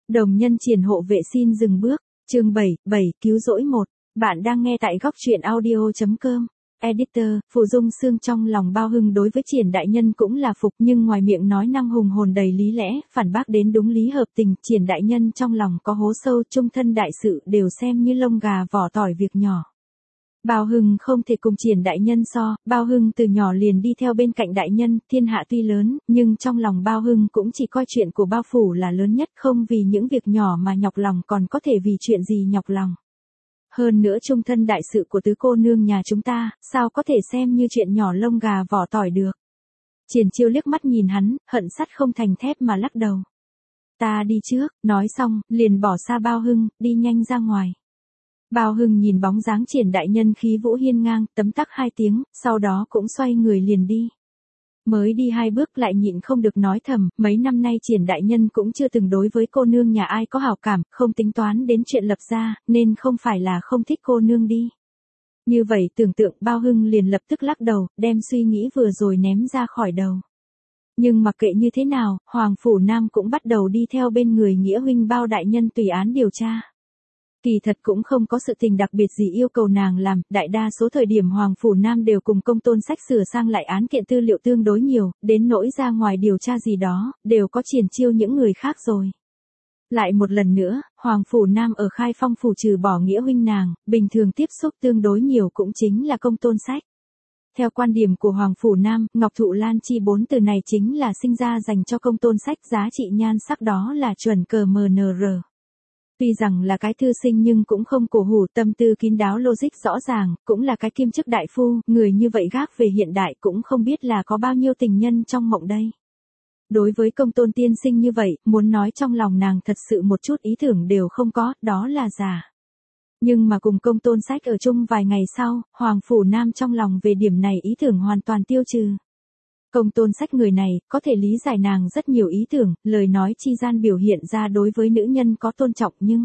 Đồng nhân triển hộ vệ xin dừng bước. Chương 7 cứu rỗi 1. Bạn đang nghe tại góc truyện audio.com. Editor, Phụ Dung Sương trong lòng Bao Hưng đối với Triển đại nhân cũng là phục, nhưng ngoài miệng nói năng hùng hồn đầy lý lẽ, phản bác đến đúng lý hợp tình, Triển đại nhân trong lòng có hố sâu, chung thân đại sự đều xem như lông gà vỏ tỏi việc nhỏ. Bao Hưng không thể cùng Triển đại nhân so, Bao Hưng từ nhỏ liền đi theo bên cạnh đại nhân, thiên hạ tuy lớn, nhưng trong lòng Bao Hưng cũng chỉ coi chuyện của Bao phủ là lớn nhất, không vì những việc nhỏ mà nhọc lòng, còn có thể vì chuyện gì nhọc lòng. Hơn nữa chung thân đại sự của tứ cô nương nhà chúng ta, sao có thể xem như chuyện nhỏ lông gà vỏ tỏi được. Triển Chiêu liếc mắt nhìn hắn, hận sắt không thành thép mà lắc đầu. Ta đi trước, nói xong, liền bỏ xa Bao Hưng, đi nhanh ra ngoài. Bao Hưng nhìn bóng dáng Triển đại nhân khí vũ hiên ngang, tấm tắc 2 tiếng, sau đó cũng xoay người liền đi. Mới đi 2 bước lại nhịn không được nói thầm, mấy năm nay Triển đại nhân cũng chưa từng đối với cô nương nhà ai có hảo cảm, không tính toán đến chuyện lập gia, nên không phải là không thích cô nương đi. Như vậy tưởng tượng Bao Hưng liền lập tức lắc đầu, đem suy nghĩ vừa rồi ném ra khỏi đầu. Nhưng mặc kệ như thế nào, Hoàng Phủ Nam cũng bắt đầu đi theo bên người nghĩa huynh Bao đại nhân tùy án điều tra. Kỳ thật cũng không có sự tình đặc biệt gì yêu cầu nàng làm, đại đa số thời điểm Hoàng Phủ Nam đều cùng Công Tôn Sách sửa sang lại án kiện tư liệu tương đối nhiều, đến nỗi ra ngoài điều tra gì đó, đều có Triển Chiêu những người khác rồi. Lại một lần nữa, Hoàng Phủ Nam ở Khai Phong phủ trừ bỏ nghĩa huynh nàng, bình thường tiếp xúc tương đối nhiều cũng chính là Công Tôn Sách. Theo quan điểm của Hoàng Phủ Nam, Ngọc Thụ Lan Chi 4 từ này chính là sinh ra dành cho Công Tôn Sách, giá trị nhan sắc đó là chuẩn cờ MNR. Tuy rằng là cái thư sinh nhưng cũng không cổ hủ, tâm tư kín đáo logic rõ ràng, cũng là cái kiêm chức đại phu, người như vậy gác về hiện đại cũng không biết là có bao nhiêu tình nhân trong mộng đây. Đối với Công Tôn tiên sinh như vậy, muốn nói trong lòng nàng thật sự một chút ý tưởng đều không có, đó là giả. Nhưng mà cùng Công Tôn Sách ở chung vài ngày sau, Hoàng Phủ Nam trong lòng về điểm này ý tưởng hoàn toàn tiêu trừ. Công Tôn Sách người này, có thể lý giải nàng rất nhiều ý tưởng, lời nói chi gian biểu hiện ra đối với nữ nhân có tôn trọng nhưng...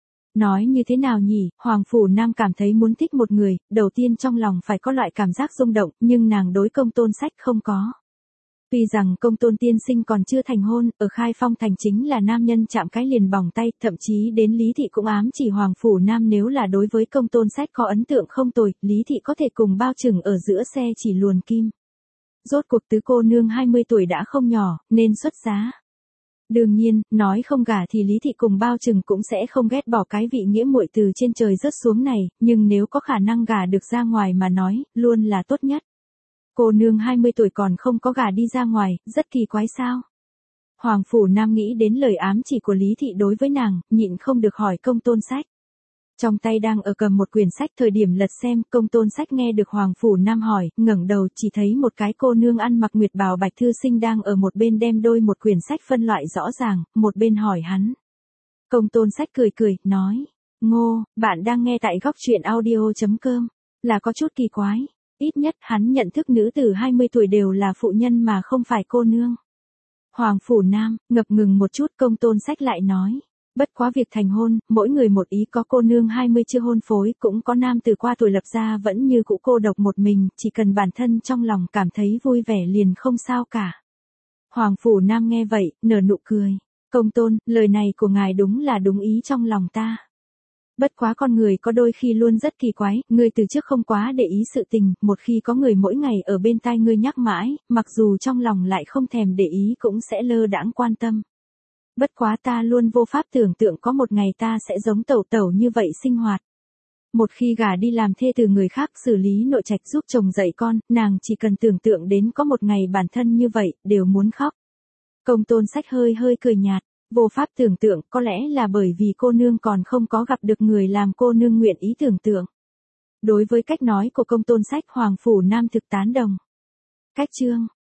Nói như thế nào nhỉ, Hoàng Phủ Nam cảm thấy muốn thích một người, đầu tiên trong lòng phải có loại cảm giác rung động, nhưng nàng đối Công Tôn Sách không có. Tuy rằng Công Tôn tiên sinh còn chưa thành hôn, ở Khai Phong thành chính là nam nhân chạm cái liền bỏng tay, thậm chí đến Lý Thị cũng ám chỉ Hoàng Phủ Nam nếu là đối với Công Tôn Sách có ấn tượng không tồi, Lý Thị có thể cùng bao chừng ở giữa xe chỉ luồn kim. Rốt cuộc tứ cô nương 20 tuổi đã không nhỏ, nên xuất giá. Đương nhiên, nói không gả thì Lý Thị cùng bao chừng cũng sẽ không ghét bỏ cái vị nghĩa muội từ trên trời rớt xuống này, nhưng nếu có khả năng gả được ra ngoài mà nói, luôn là tốt nhất. Cô nương 20 tuổi còn không có gả đi ra ngoài, rất kỳ quái sao? Hoàng Phủ Nam nghĩ đến lời ám chỉ của Lý Thị đối với nàng, nhịn không được hỏi Công Tôn Sách. Trong tay đang ở cầm một quyển sách, thời điểm lật xem, Công Tôn Sách nghe được Hoàng Phủ Nam hỏi, ngẩng đầu chỉ thấy một cái cô nương ăn mặc nguyệt bào bạch thư sinh đang ở một bên đem đôi một quyển sách phân loại rõ ràng, một bên hỏi hắn. Công Tôn Sách cười cười, nói, Ngô, bạn đang nghe tại góc truyện audio.com, là có chút kỳ quái, ít nhất hắn nhận thức nữ tử 20 tuổi đều là phụ nhân mà không phải cô nương. Hoàng Phủ Nam, ngập ngừng một chút, Công Tôn Sách lại nói. Bất quá việc thành hôn, mỗi người một ý, có cô nương 20 chưa hôn phối, cũng có nam từ qua tuổi lập gia vẫn như cũ cô độc một mình, chỉ cần bản thân trong lòng cảm thấy vui vẻ liền không sao cả. Hoàng Phủ Nam nghe vậy, nở nụ cười. Công Tôn, lời này của ngài đúng là đúng ý trong lòng ta. Bất quá con người có đôi khi luôn rất kỳ quái, ngươi từ trước không quá để ý sự tình, một khi có người mỗi ngày ở bên tai ngươi nhắc mãi, mặc dù trong lòng lại không thèm để ý cũng sẽ lơ đãng quan tâm. Bất quá ta luôn vô pháp tưởng tượng có một ngày ta sẽ giống tẩu tẩu như vậy sinh hoạt. Một khi gả đi làm thê từ người khác xử lý nội trạch giúp chồng dạy con, nàng chỉ cần tưởng tượng đến có một ngày bản thân như vậy, đều muốn khóc. Công Tôn Sách hơi hơi cười nhạt, vô pháp tưởng tượng, có lẽ là bởi vì cô nương còn không có gặp được người làm cô nương nguyện ý tưởng tượng. Đối với cách nói của Công Tôn Sách, Hoàng Phủ Nam thực tán đồng. Cách chương